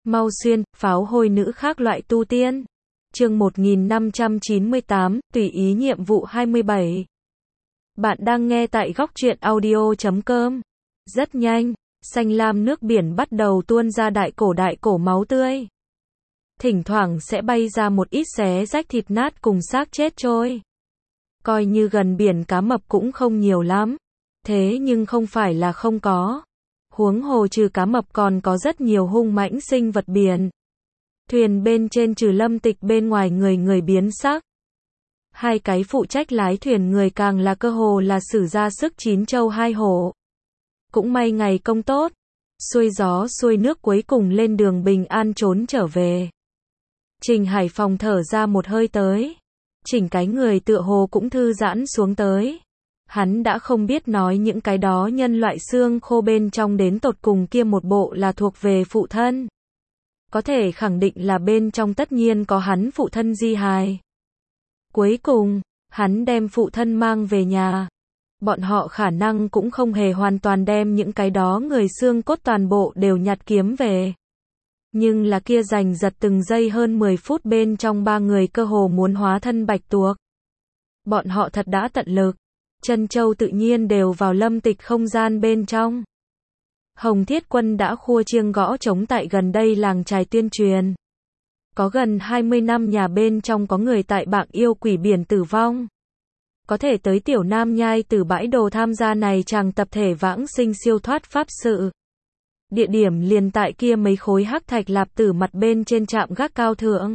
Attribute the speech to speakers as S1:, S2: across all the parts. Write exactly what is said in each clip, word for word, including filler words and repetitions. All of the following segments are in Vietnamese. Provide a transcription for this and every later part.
S1: Mau xuyên, pháo hôi nữ khác loại tu tiên. Chương một nghìn năm trăm chín mươi tám, tùy ý nhiệm vụ hai mươi bảy. Bạn đang nghe tại góc truyện audio chấm com. Rất nhanh, xanh lam nước biển bắt đầu tuôn ra đại cổ đại cổ máu tươi. Thỉnh thoảng sẽ bay ra một ít xé rách thịt nát cùng xác chết trôi. Coi như gần biển cá mập cũng không nhiều lắm. Thế nhưng không phải là không có. Huống hồ trừ cá mập còn có rất nhiều hung mãnh sinh vật biển. Thuyền bên trên trừ Lâm Tịch bên ngoài người người biến sắc. Hai cái phụ trách lái thuyền người càng là cơ hồ là sử ra sức chín châu hai hổ. Cũng may ngày công tốt, xuôi gió xuôi nước cuối cùng lên đường bình an trốn trở về. Trình Hải Phòng thở ra một hơi tới. Chỉnh cái người tựa hồ cũng thư giãn xuống tới. Hắn đã không biết nói những cái đó nhân loại xương khô bên trong đến tột cùng kia một bộ là thuộc về phụ thân. Có thể khẳng định là bên trong tất nhiên có hắn phụ thân di hài. Cuối cùng, hắn đem phụ thân mang về nhà. Bọn họ khả năng cũng không hề hoàn toàn đem những cái đó người xương cốt toàn bộ đều nhặt kiếm về. Nhưng là kia giành giật từng giây hơn mười phút bên trong ba người cơ hồ muốn hóa thân bạch tuộc. Bọn họ thật đã tận lực. Chân châu tự nhiên đều vào Lâm Tịch không gian bên trong. Hồng Thiết Quân đã khua chiêng gõ trống tại gần đây làng trài tuyên truyền. Có gần hai mươi năm nhà bên trong có người tại Bạng Yêu Quỷ Biển tử vong. Có thể tới Tiểu Nam Nhai từ bãi đồ tham gia này chàng tập thể vãng sinh siêu thoát pháp sự. Địa điểm liền tại kia mấy khối hắc thạch lạp tử mặt bên trên trạm gác cao thượng.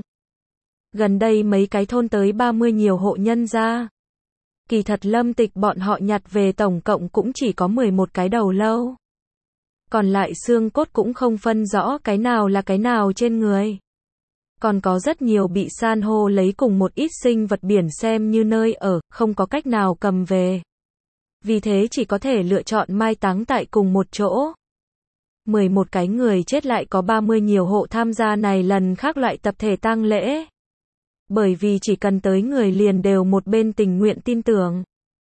S1: Gần đây mấy cái thôn tới ba mươi nhiều hộ nhân gia. Kỳ thật Lâm Tịch bọn họ nhặt về tổng cộng cũng chỉ có mười một cái đầu lâu. Còn lại xương cốt cũng không phân rõ cái nào là cái nào trên người. Còn có rất nhiều bị san hô lấy cùng một ít sinh vật biển xem như nơi ở, không có cách nào cầm về. Vì thế chỉ có thể lựa chọn mai táng tại cùng một chỗ. mười một cái người chết lại có ba mươi nhiều hộ tham gia này lần khác loại tập thể tang lễ. Bởi vì chỉ cần tới người liền đều một bên tình nguyện tin tưởng.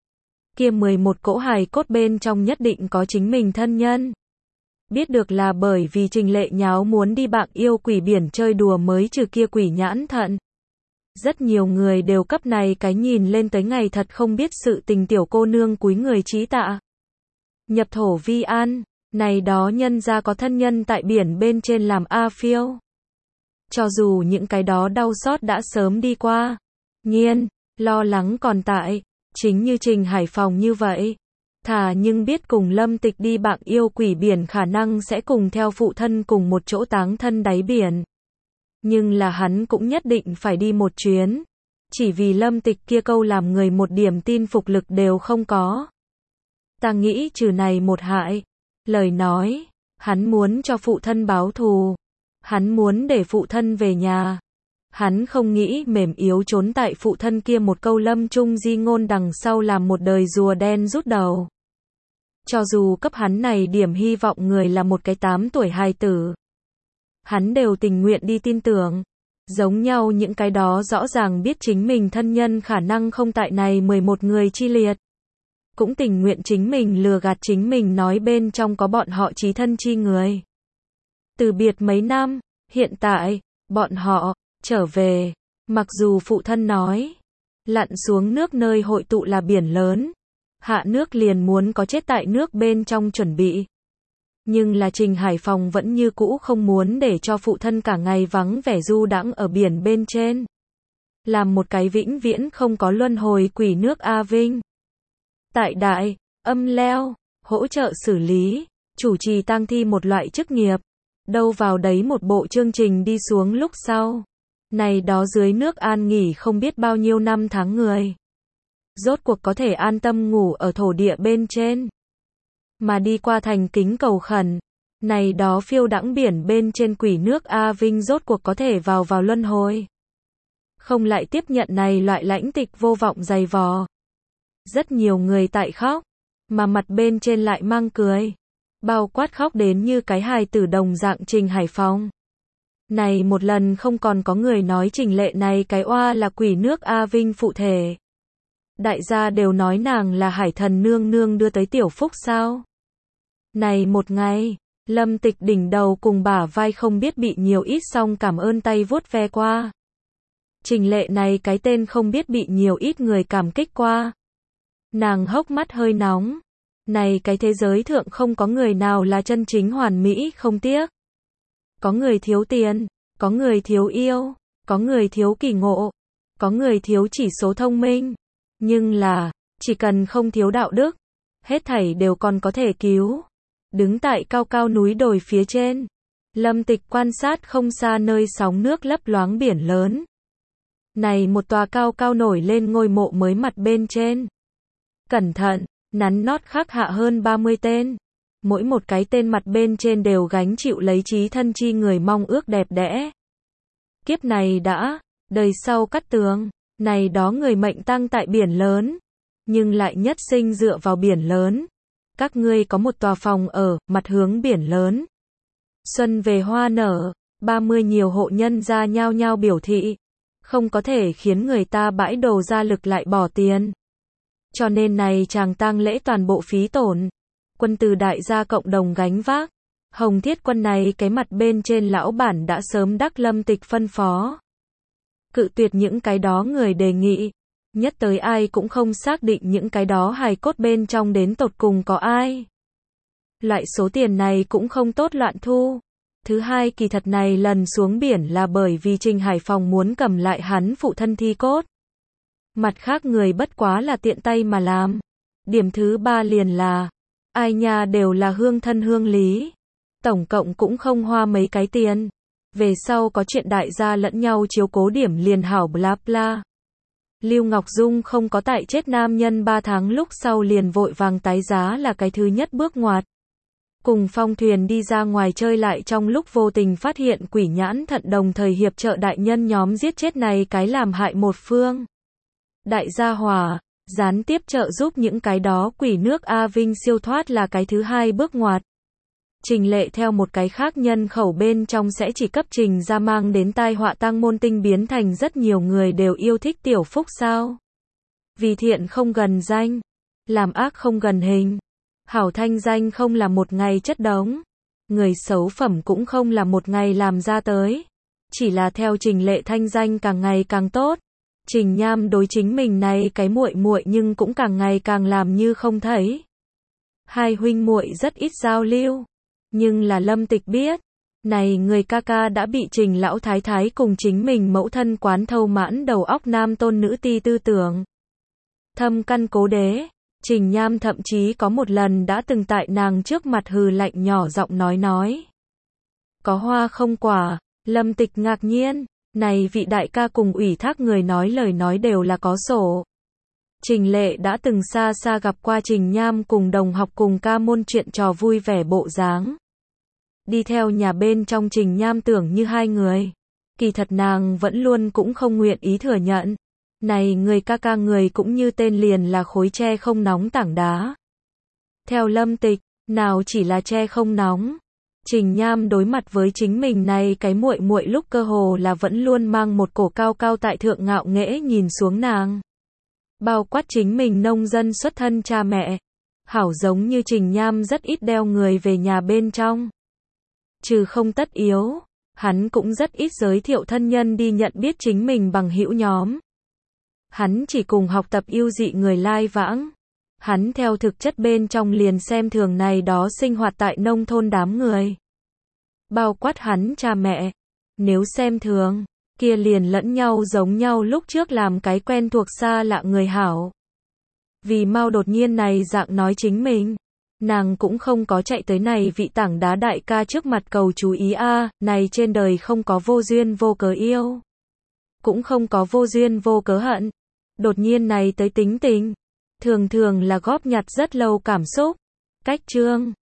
S1: Kia mười một cỗ hài cốt bên trong nhất định có chính mình thân nhân. Biết được là bởi vì Trình Lệ nháo muốn đi Bạng Yêu Quỷ Biển chơi đùa mới trừ kia quỷ nhãn thận. Rất nhiều người đều cấp này cái nhìn lên tới ngày thật không biết sự tình tiểu cô nương cúi người trí tạ. Nhập thổ vi an, này đó nhân ra có thân nhân tại biển bên trên làm A phiêu. Cho dù những cái đó đau xót đã sớm đi qua, nhiên, lo lắng còn tại, chính như Trình Hải Phòng như vậy. Thà nhưng biết cùng Lâm Tịch đi Bạng Yêu Quỷ Biển khả năng sẽ cùng theo phụ thân cùng một chỗ táng thân đáy biển. Nhưng là hắn cũng nhất định phải đi một chuyến. Chỉ vì Lâm Tịch kia câu làm người một điểm tin phục lực đều không có. Ta nghĩ trừ này một hại. Lời nói, hắn muốn cho phụ thân báo thù. Hắn muốn để phụ thân về nhà. Hắn không nghĩ mềm yếu trốn tại phụ thân kia một câu lâm trung di ngôn đằng sau làm một đời rùa đen rút đầu. Cho dù cấp hắn này điểm hy vọng người là một cái tám tuổi hài tử. Hắn đều tình nguyện đi tin tưởng. Giống nhau những cái đó rõ ràng biết chính mình thân nhân khả năng không tại này mười một người chi liệt. Cũng tình nguyện chính mình lừa gạt chính mình nói bên trong có bọn họ chí thân chi người. Từ biệt mấy năm, hiện tại, bọn họ, trở về, mặc dù phụ thân nói, lặn xuống nước nơi hội tụ là biển lớn, hạ nước liền muốn có chết tại nước bên trong chuẩn bị. Nhưng là Trình Hải Phòng vẫn như cũ không muốn để cho phụ thân cả ngày vắng vẻ du đãng ở biển bên trên. Làm một cái vĩnh viễn không có luân hồi quỷ nước A Vinh. Tại đại, âm leo, hỗ trợ xử lý, chủ trì tang thi một loại chức nghiệp. Đâu vào đấy một bộ chương trình đi xuống lúc sau. Này đó dưới nước an nghỉ không biết bao nhiêu năm tháng người. Rốt cuộc có thể an tâm ngủ ở thổ địa bên trên. Mà đi qua thành kính cầu khẩn. Này đó phiêu đãng biển bên trên quỷ nước A Vinh rốt cuộc có thể vào vào luân hồi. Không lại tiếp nhận này loại lãnh tịch vô vọng dày vò. Rất nhiều người tại khóc. Mà mặt bên trên lại mang cười. Bao quát khóc đến như cái hài tử đồng dạng Trình Hải Phòng. Này một lần không còn có người nói Trình Lệ này cái oa là quỷ nước A Vinh phụ thể. Đại gia đều nói nàng là hải thần nương nương đưa tới tiểu phúc sao. Này một ngày, Lâm Tịch đỉnh đầu cùng bả vai không biết bị nhiều ít xong cảm ơn tay vuốt ve qua. Trình Lệ này cái tên không biết bị nhiều ít người cảm kích qua. Nàng hốc mắt hơi nóng. Này cái thế giới thượng không có người nào là chân chính hoàn mỹ không tiếc. Có người thiếu tiền, có người thiếu yêu, có người thiếu kỳ ngộ, có người thiếu chỉ số thông minh. Nhưng là, chỉ cần không thiếu đạo đức, hết thảy đều còn có thể cứu. Đứng tại cao cao núi đồi phía trên, Lâm Tịch quan sát không xa nơi sóng nước lấp loáng biển lớn. Này một tòa cao cao nổi lên ngôi mộ mới mặt bên trên. Cẩn thận, nắn nót khắc hạ hơn ba mươi tên. Mỗi một cái tên mặt bên trên đều gánh chịu lấy chí thân chi người mong ước đẹp đẽ. Kiếp này đã, đời sau cắt tường, này đó người mệnh tăng tại biển lớn, nhưng lại nhất sinh dựa vào biển lớn. Các ngươi có một tòa phòng ở, mặt hướng biển lớn. Xuân về hoa nở, ba mươi nhiều hộ nhân ra nhao nhao biểu thị, không có thể khiến người ta bãi đồ ra lực lại bỏ tiền. Cho nên này chàng tang lễ toàn bộ phí tổn, quân từ đại gia cộng đồng gánh vác. Hồng Thiết Quân này cái mặt bên trên lão bản đã sớm đắc Lâm Tịch phân phó. Cự tuyệt những cái đó người đề nghị. Nhất tới ai cũng không xác định những cái đó hài cốt bên trong đến tột cùng có ai. Loại số tiền này cũng không tốt loạn thu. Thứ hai kỳ thật này lần xuống biển là bởi vì Trình Hải Phòng muốn cầm lại hắn phụ thân thi cốt. Mặt khác người bất quá là tiện tay mà làm. Điểm thứ ba liền là, ai nhà đều là hương thân hương lý. Tổng cộng cũng không hoa mấy cái tiền. Về sau có chuyện đại gia lẫn nhau chiếu cố điểm liền hảo bla bla. Lưu Ngọc Dung không có tại chết nam nhân ba tháng lúc sau liền vội vàng tái giá là cái thứ nhất bước ngoặt. Cùng Phong Thuyền đi ra ngoài chơi lại trong lúc vô tình phát hiện quỷ nhãn thận đồng thời hiệp trợ đại nhân nhóm giết chết này cái làm hại một phương. Đại gia hỏa, gián tiếp trợ giúp những cái đó quỷ nước A Vinh siêu thoát là cái thứ hai bước ngoặt. Trình Lệ theo một cái khác nhân khẩu bên trong sẽ chỉ cấp Trình ra mang đến tai họa tang môn tinh biến thành rất nhiều người đều yêu thích tiểu phúc sao. Vì thiện không gần danh, làm ác không gần hình, hảo thanh danh không là một ngày chất đống, người xấu phẩm cũng không là một ngày làm ra tới, chỉ là theo Trình Lệ thanh danh càng ngày càng tốt. Trình Nham đối chính mình này cái muội muội nhưng cũng càng ngày càng làm như không thấy. Hai huynh muội rất ít giao lưu. Nhưng là Lâm Tịch biết, này người ca ca đã bị Trình lão thái thái cùng chính mình mẫu thân quán thâu mãn đầu óc nam tôn nữ ti tư tưởng. Thâm căn cố đế, Trình Nham thậm chí có một lần đã từng tại nàng trước mặt hừ lạnh nhỏ giọng nói nói. Có hoa không quả, Lâm Tịch ngạc nhiên, này vị đại ca cùng ủy thác người nói lời nói đều là có sổ. Trình Lệ đã từng xa xa gặp qua Trình Nham cùng đồng học cùng ca môn chuyện trò vui vẻ bộ dáng. Đi theo nhà bên trong Trình Nham tưởng như hai người. Kỳ thật nàng vẫn luôn cũng không nguyện ý thừa nhận. Này người ca ca người cũng như tên liền là khối tre không nóng tảng đá. Theo Lâm Tịch, nào chỉ là tre không nóng. Trình Nham đối mặt với chính mình này cái muội muội lúc cơ hồ là vẫn luôn mang một cổ cao cao tại thượng ngạo nghễ nhìn xuống nàng. Bao quát chính mình nông dân xuất thân cha mẹ. Hảo giống như Trình Nham rất ít đeo người về nhà bên trong. Trừ không tất yếu, hắn cũng rất ít giới thiệu thân nhân đi nhận biết chính mình bằng hữu nhóm. Hắn chỉ cùng học tập yêu dị người lai vãng. Hắn theo thực chất bên trong liền xem thường này đó sinh hoạt tại nông thôn đám người. Bao quát hắn cha mẹ. Nếu xem thường, kia liền lẫn nhau giống nhau lúc trước làm cái quen thuộc xa lạ người hảo. Vì mau đột nhiên này dạng nói chính mình. Nàng cũng không có chạy tới này vị tảng đá đại ca trước mặt cầu chú ý a, à, này trên đời không có vô duyên vô cớ yêu. Cũng không có vô duyên vô cớ hận. Đột nhiên này tới tính tình. Thường thường là góp nhặt rất lâu cảm xúc. Cách chương